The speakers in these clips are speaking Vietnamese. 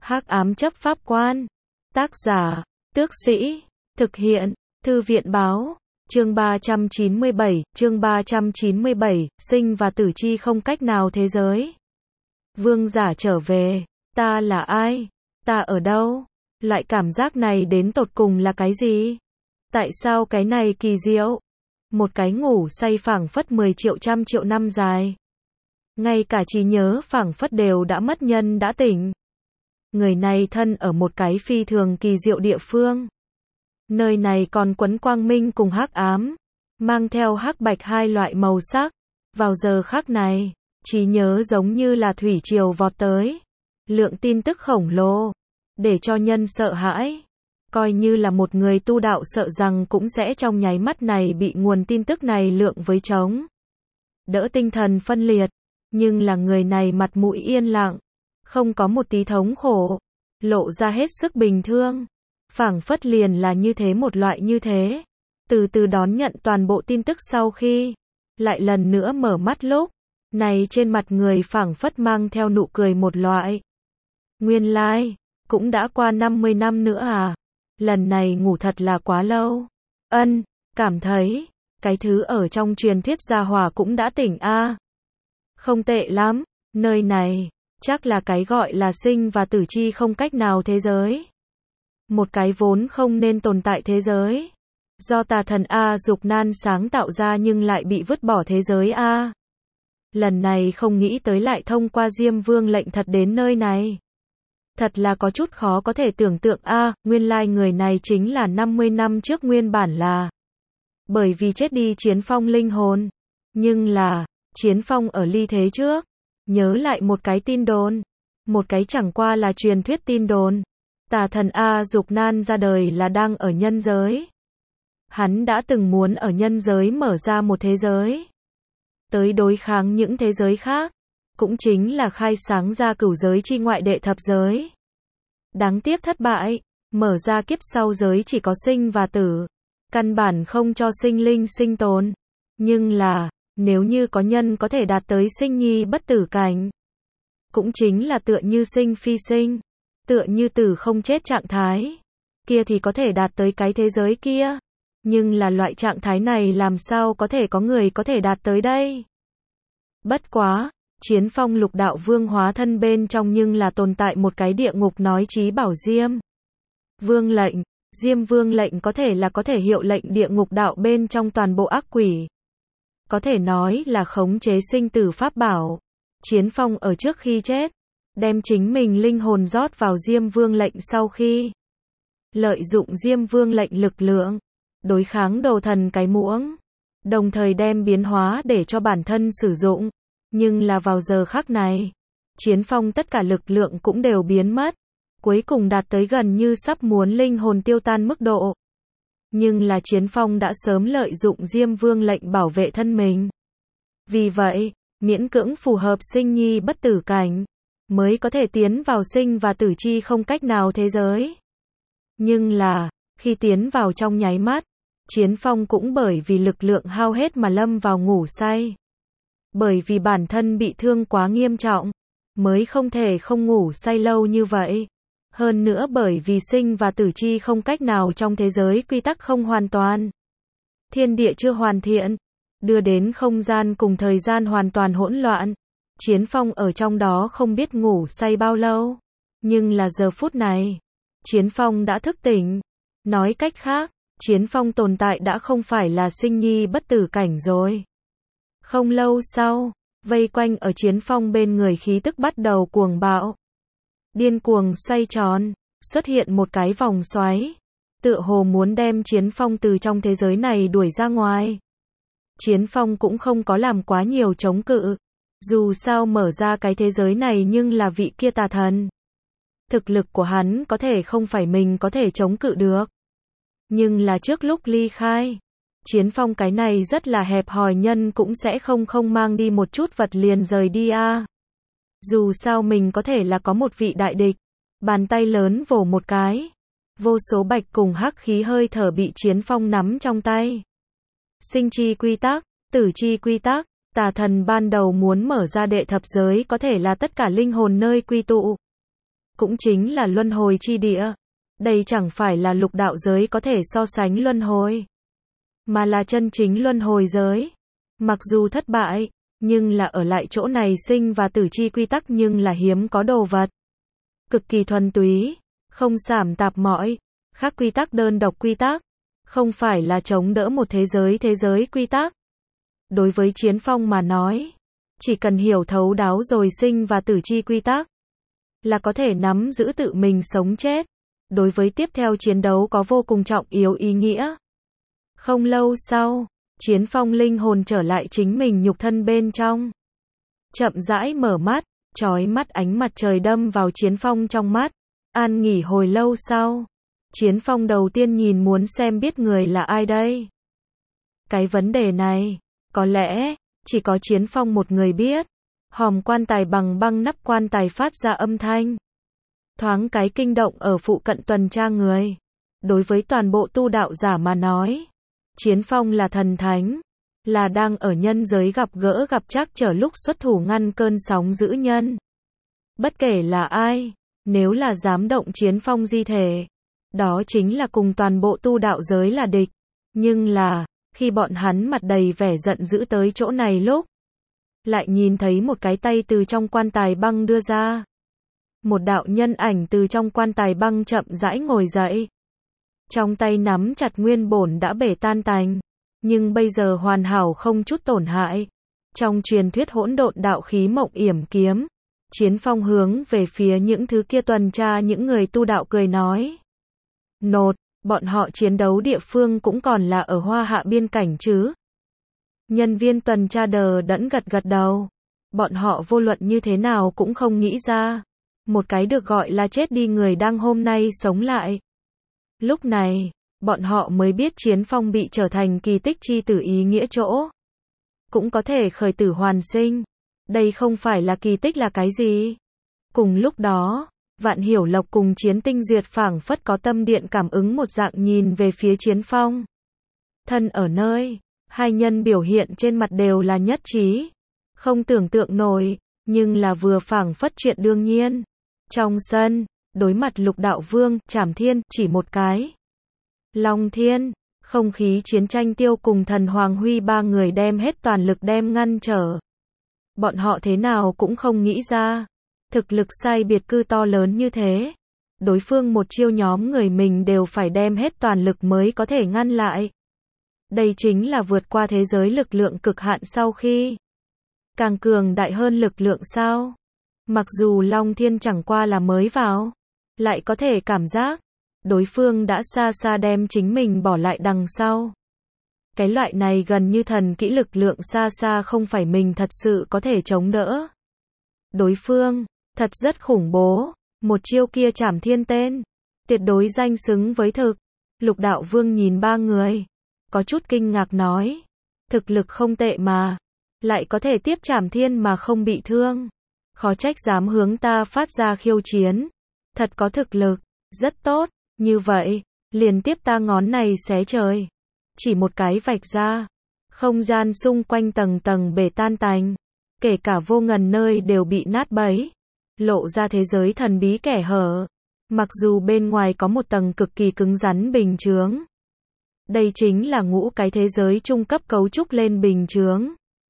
Hắc ám chấp pháp quan. Tác giả, Tước Sĩ. Thực hiện, Thư viện báo. Chương 397, sinh và tử chi không cách nào thế giới. Vương giả trở về. Ta là ai? Ta ở đâu? Loại cảm giác này đến tột cùng là cái gì? Tại sao cái này kỳ diệu? Một cái ngủ say phảng phất 10 triệu trăm triệu năm dài. Ngay cả trí nhớ phảng phất đều đã mất nhân đã tỉnh. Người này thân ở một cái phi thường kỳ diệu địa phương. Nơi này còn quấn quang minh cùng hắc ám, mang theo hắc bạch hai loại màu sắc. Vào giờ khắc này, trí nhớ giống như là thủy triều vọt tới. Lượng tin tức khổng lồ, để cho nhân sợ hãi. Coi như là một người tu đạo sợ rằng cũng sẽ trong nháy mắt này bị nguồn tin tức này lượng với trống. Đỡ tinh thần phân liệt, nhưng là người này mặt mũi yên lặng, không có một tí thống khổ, lộ ra hết sức bình thường. Phảng phất liền là như thế một loại như thế. Từ từ đón nhận toàn bộ tin tức sau khi lại lần nữa mở mắt lúc này trên mặt người phảng phất mang theo nụ cười một loại. Nguyên lai, cũng đã qua 50 năm nữa à? Lần này ngủ thật là quá lâu. Cảm thấy, cái thứ ở trong truyền thuyết gia hỏa cũng đã tỉnh a. Không tệ lắm, nơi này, chắc là cái gọi là sinh và tử chi không cách nào thế giới. Một cái vốn không nên tồn tại thế giới. Do tà thần A Dục Nan sáng tạo ra nhưng lại bị vứt bỏ thế giới a. Lần này không nghĩ tới lại thông qua Diêm Vương lệnh thật đến nơi này. Thật là có chút khó có thể tưởng tượng a, nguyên lai người này chính là 50 năm trước nguyên bản là. Bởi vì chết đi Chiến Phong linh hồn. Nhưng là, Chiến Phong ở ly thế trước. Nhớ lại một cái tin đồn. Một cái chẳng qua là truyền thuyết tin đồn. Tà thần A Dục Nan ra đời là đang ở nhân giới. Hắn đã từng muốn ở nhân giới mở ra một thế giới. Tới đối kháng những thế giới khác. Cũng chính là khai sáng ra cửu giới chi ngoại đệ thập giới. Đáng tiếc thất bại, mở ra kiếp sau giới chỉ có sinh và tử. Căn bản không cho sinh linh sinh tồn. Nhưng là, nếu như có nhân có thể đạt tới sinh nhi bất tử cảnh. Cũng chính là tựa như sinh phi sinh. Tựa như tử không chết trạng thái. Kia thì có thể đạt tới cái thế giới kia. Nhưng là loại trạng thái này làm sao có thể có người có thể đạt tới đây. Bất quá. Chiến Phong lục đạo vương hóa thân bên trong nhưng là tồn tại một cái địa ngục nói chí bảo Diêm Vương lệnh. Diêm Vương lệnh có thể hiệu lệnh địa ngục đạo bên trong toàn bộ ác quỷ. Có thể nói là khống chế sinh tử pháp bảo. Chiến Phong ở trước khi chết, đem chính mình linh hồn rót vào Diêm Vương lệnh sau khi lợi dụng Diêm Vương lệnh lực lượng, đối kháng đồ thần cái muỗng, đồng thời đem biến hóa để cho bản thân sử dụng. Nhưng là vào giờ khắc này, Chiến Phong tất cả lực lượng cũng đều biến mất, cuối cùng đạt tới gần như sắp muốn linh hồn tiêu tan mức độ. Nhưng là Chiến Phong đã sớm lợi dụng Diêm Vương lệnh bảo vệ thân mình. Vì vậy, miễn cưỡng phù hợp sinh nhi bất tử cảnh, mới có thể tiến vào sinh và tử chi không cách nào thế giới. Nhưng là, khi tiến vào trong nháy mắt, Chiến Phong cũng bởi vì lực lượng hao hết mà lâm vào ngủ say. Bởi vì bản thân bị thương quá nghiêm trọng, mới không thể không ngủ say lâu như vậy. Hơn nữa bởi vì sinh và tử chi không cách nào trong thế giới quy tắc không hoàn toàn. Thiên địa chưa hoàn thiện, đưa đến không gian cùng thời gian hoàn toàn hỗn loạn. Chiến Phong ở trong đó không biết ngủ say bao lâu. Nhưng là giờ phút này, Chiến Phong đã thức tỉnh. Nói cách khác, Chiến Phong tồn tại đã không phải là sinh nhi bất tử cảnh rồi. Không lâu sau, vây quanh ở Chiến Phong bên người khí tức bắt đầu cuồng bạo. Điên cuồng xoay tròn, xuất hiện một cái vòng xoáy. Tựa hồ muốn đem Chiến Phong từ trong thế giới này đuổi ra ngoài. Chiến Phong cũng không có làm quá nhiều chống cự. Dù sao mở ra cái thế giới này nhưng là vị kia tà thần. Thực lực của hắn có thể không phải mình có thể chống cự được. Nhưng là trước lúc ly khai, Chiến Phong cái này rất là hẹp hòi nhân cũng sẽ không mang đi một chút vật liền rời đi a. Dù sao mình có thể là có một vị đại địch. Bàn tay lớn vồ một cái. Vô số bạch cùng hắc khí hơi thở bị Chiến Phong nắm trong tay. Sinh chi quy tắc, tử chi quy tắc, tà thần ban đầu muốn mở ra đệ thập giới có thể là tất cả linh hồn nơi quy tụ. cũng chính là luân hồi chi địa. Đây chẳng phải là lục đạo giới có thể so sánh luân hồi, mà là chân chính luân hồi giới. Mặc dù thất bại, nhưng là ở lại chỗ này sinh và tử chi quy tắc nhưng là hiếm có đồ vật. Cực kỳ thuần túy, không xảm tạp mọi, khác quy tắc đơn độc quy tắc, không phải là chống đỡ một thế giới quy tắc. Đối với Chiến Phong mà nói, chỉ cần hiểu thấu đáo rồi sinh và tử chi quy tắc, là có thể nắm giữ tự mình sống chết. Đối với tiếp theo chiến đấu có vô cùng trọng yếu ý nghĩa. Không lâu sau, Chiến Phong linh hồn trở lại chính mình nhục thân bên trong. Chậm rãi mở mắt, chói mắt ánh mặt trời đâm vào Chiến Phong trong mắt. An nghỉ hồi lâu sau, Chiến Phong đầu tiên nhìn muốn xem biết người là ai đây. Cái vấn đề này, có lẽ, chỉ có Chiến Phong một người biết. Hòm quan tài bằng băng nắp quan tài phát ra âm thanh. Thoáng cái kinh động ở phụ cận tuần tra người. Đối với toàn bộ tu đạo giả mà nói, Chiến Phong là thần thánh, là đang ở nhân giới gặp gỡ gặp trắc trở lúc xuất thủ ngăn cơn sóng dữ nhân. Bất kể là ai, nếu là dám động Chiến Phong di thể, đó chính là cùng toàn bộ tu đạo giới là địch. Nhưng là, khi bọn hắn mặt đầy vẻ giận dữ tới chỗ này lúc, lại nhìn thấy một cái tay từ trong quan tài băng đưa ra. Một đạo nhân ảnh từ trong quan tài băng chậm rãi ngồi dậy. Trong tay nắm chặt nguyên bổn đã bể tan tành, nhưng bây giờ hoàn hảo không chút tổn hại. Trong truyền thuyết hỗn độn đạo khí mộng yểm kiếm, Chiến Phong hướng về phía những thứ kia tuần tra những người tu đạo cười nói. Nột, bọn họ chiến đấu địa phương cũng còn là ở Hoa Hạ biên cảnh chứ. Nhân viên tuần tra đờ đẫn gật gật đầu. Bọn họ vô luận như thế nào cũng không nghĩ ra. Một cái được gọi là chết đi người đang hôm nay sống lại. Lúc này, bọn họ mới biết Chiến Phong bị trở thành kỳ tích chi tử ý nghĩa chỗ. Cũng có thể khởi tử hoàn sinh. Đây không phải là kỳ tích là cái gì? Cùng lúc đó, Vạn Hiểu Lộc cùng Chiến Tinh Duyệt phảng phất có tâm điện cảm ứng một dạng nhìn về phía Chiến Phong. Thân ở nơi, hai nhân biểu hiện trên mặt đều là nhất trí. Không tưởng tượng nổi, nhưng là vừa phảng phất chuyện đương nhiên. Trong sân, đối mặt Lục Đạo Vương, Trảm Thiên, chỉ một cái. Long Thiên, không khí chiến tranh Tiêu cùng Thần Hoàng Huy ba người đem hết toàn lực đem ngăn trở. Bọn họ thế nào cũng không nghĩ ra. Thực lực sai biệt cư to lớn như thế. Đối phương một chiêu nhóm người mình đều phải đem hết toàn lực mới có thể ngăn lại. Đây chính là vượt qua thế giới lực lượng cực hạn sau khi càng cường đại hơn lực lượng sao. Mặc dù Long Thiên chẳng qua là mới vào, lại có thể cảm giác đối phương đã xa xa đem chính mình bỏ lại đằng sau. Cái loại này gần như thần kỹ lực lượng xa xa không phải mình thật sự có thể chống đỡ. Đối phương, thật rất khủng bố, một chiêu kia Trảm Thiên tên, tuyệt đối danh xứng với thực. Lục Đạo Vương nhìn ba người, có chút kinh ngạc nói, thực lực không tệ mà, lại có thể tiếp Trảm Thiên mà không bị thương. Khó trách dám hướng ta phát ra khiêu chiến, thật có thực lực, rất tốt, như vậy, liền tiếp ta ngón này xé trời. Chỉ một cái vạch ra, không gian xung quanh tầng tầng bể tan tành, kể cả vô ngần nơi đều bị nát bấy, lộ ra thế giới thần bí kẻ hở. Mặc dù bên ngoài có một tầng cực kỳ cứng rắn bình chướng. Đây chính là ngũ cái thế giới trung cấp cấu trúc lên bình chướng.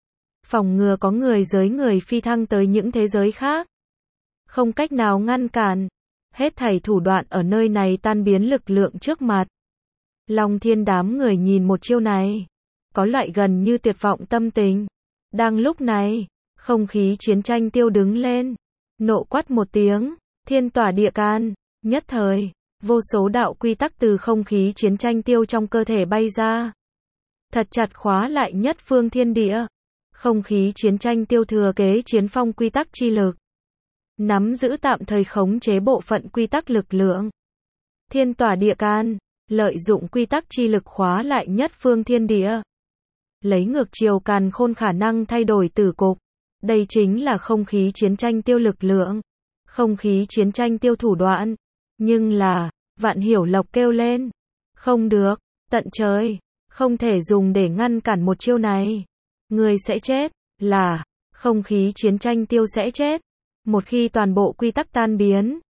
Phòng ngừa có người giới người phi thăng tới những thế giới khác. Không cách nào ngăn cản. Hết thảy thủ đoạn ở nơi này tan biến lực lượng trước mặt. Long Thiên đám người nhìn một chiêu này, có loại gần như tuyệt vọng tâm tình. Đang lúc này, không khí chiến tranh Tiêu đứng lên, nộ quát một tiếng, thiên tỏa địa can, nhất thời, vô số đạo quy tắc từ không khí chiến tranh Tiêu trong cơ thể bay ra. Thật chặt khóa lại nhất phương thiên địa. Không khí chiến tranh Tiêu thừa kế Chiến Phong quy tắc chi lực. Nắm giữ tạm thời khống chế bộ phận quy tắc lực lượng. Thiên tỏa địa can, lợi dụng quy tắc chi lực khóa lại nhất phương thiên địa. Lấy ngược chiều càn khôn khả năng thay đổi tử cục. Đây chính là không khí chiến tranh Tiêu lực lượng. Không khí chiến tranh Tiêu thủ đoạn. Nhưng là, Vạn Hiểu Lộc kêu lên. Không được, tận trời, không thể dùng để ngăn cản một chiêu này. Người sẽ chết, là, không khí chiến tranh Tiêu sẽ chết. Một khi toàn bộ quy tắc tan biến,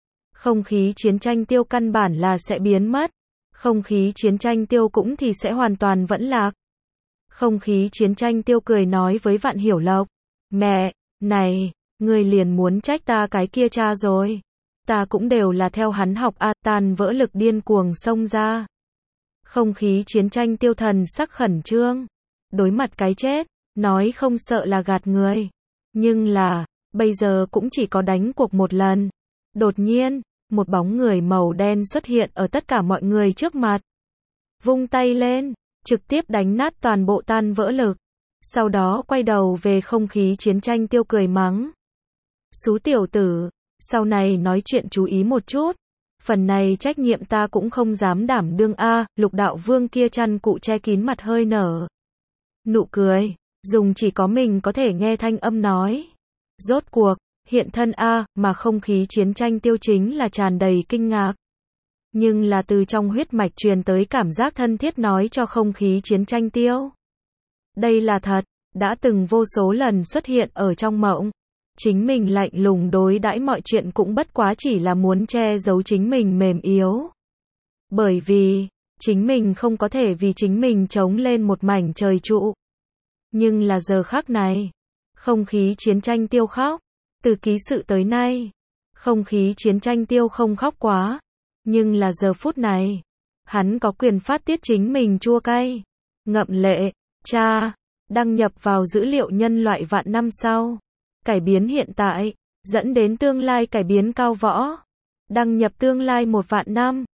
Không khí chiến tranh tiêu căn bản là sẽ biến mất. Không khí chiến tranh tiêu cũng thì sẽ hoàn toàn vẫn lạc. Không khí chiến tranh tiêu cười nói với Vạn Hiểu Lộc. Mẹ, này, ngươi liền muốn trách ta cái kia cha rồi. Ta cũng đều là theo hắn học a, tan vỡ lực điên cuồng xông ra. Không khí chiến tranh tiêu thần sắc khẩn trương. Đối mặt cái chết, nói không sợ là gạt người. Nhưng là, bây giờ cũng chỉ có đánh cuộc một lần. Đột nhiên, một bóng người màu đen xuất hiện ở tất cả mọi người trước mặt. Vung tay lên, trực tiếp đánh nát toàn bộ tan vỡ lực. Sau đó quay đầu về không khí chiến tranh tiêu cười mắng. Xú tiểu tử, sau này nói chuyện chú ý một chút. Phần này trách nhiệm ta cũng không dám đảm đương a. Lục đạo vương kia chăn cụ che kín mặt hơi nở nụ cười, dùng chỉ có mình có thể nghe thanh âm nói. Rốt cuộc, hiện thân a, mà không khí chiến tranh tiêu chính là tràn đầy kinh ngạc. Nhưng là từ trong huyết mạch truyền tới cảm giác thân thiết nói cho không khí chiến tranh tiêu. Đây là thật, đã từng vô số lần xuất hiện ở trong mộng. Chính mình lạnh lùng đối đãi mọi chuyện cũng bất quá chỉ là muốn che giấu chính mình mềm yếu. Bởi vì, chính mình không có thể vì chính mình chống lên một mảnh trời trụ. Nhưng là giờ khắc này, không khí chiến tranh tiêu khóc. Từ ký sự tới nay, không khí chiến tranh tiêu không khóc quá. Nhưng là giờ phút này, hắn có quyền phát tiết chính mình chua cay. Ngậm lệ, cha, đăng nhập vào dữ liệu nhân loại vạn năm sau. Cải biến hiện tại, dẫn đến tương lai cải biến cao võ. Đăng nhập tương lai 1 vạn năm.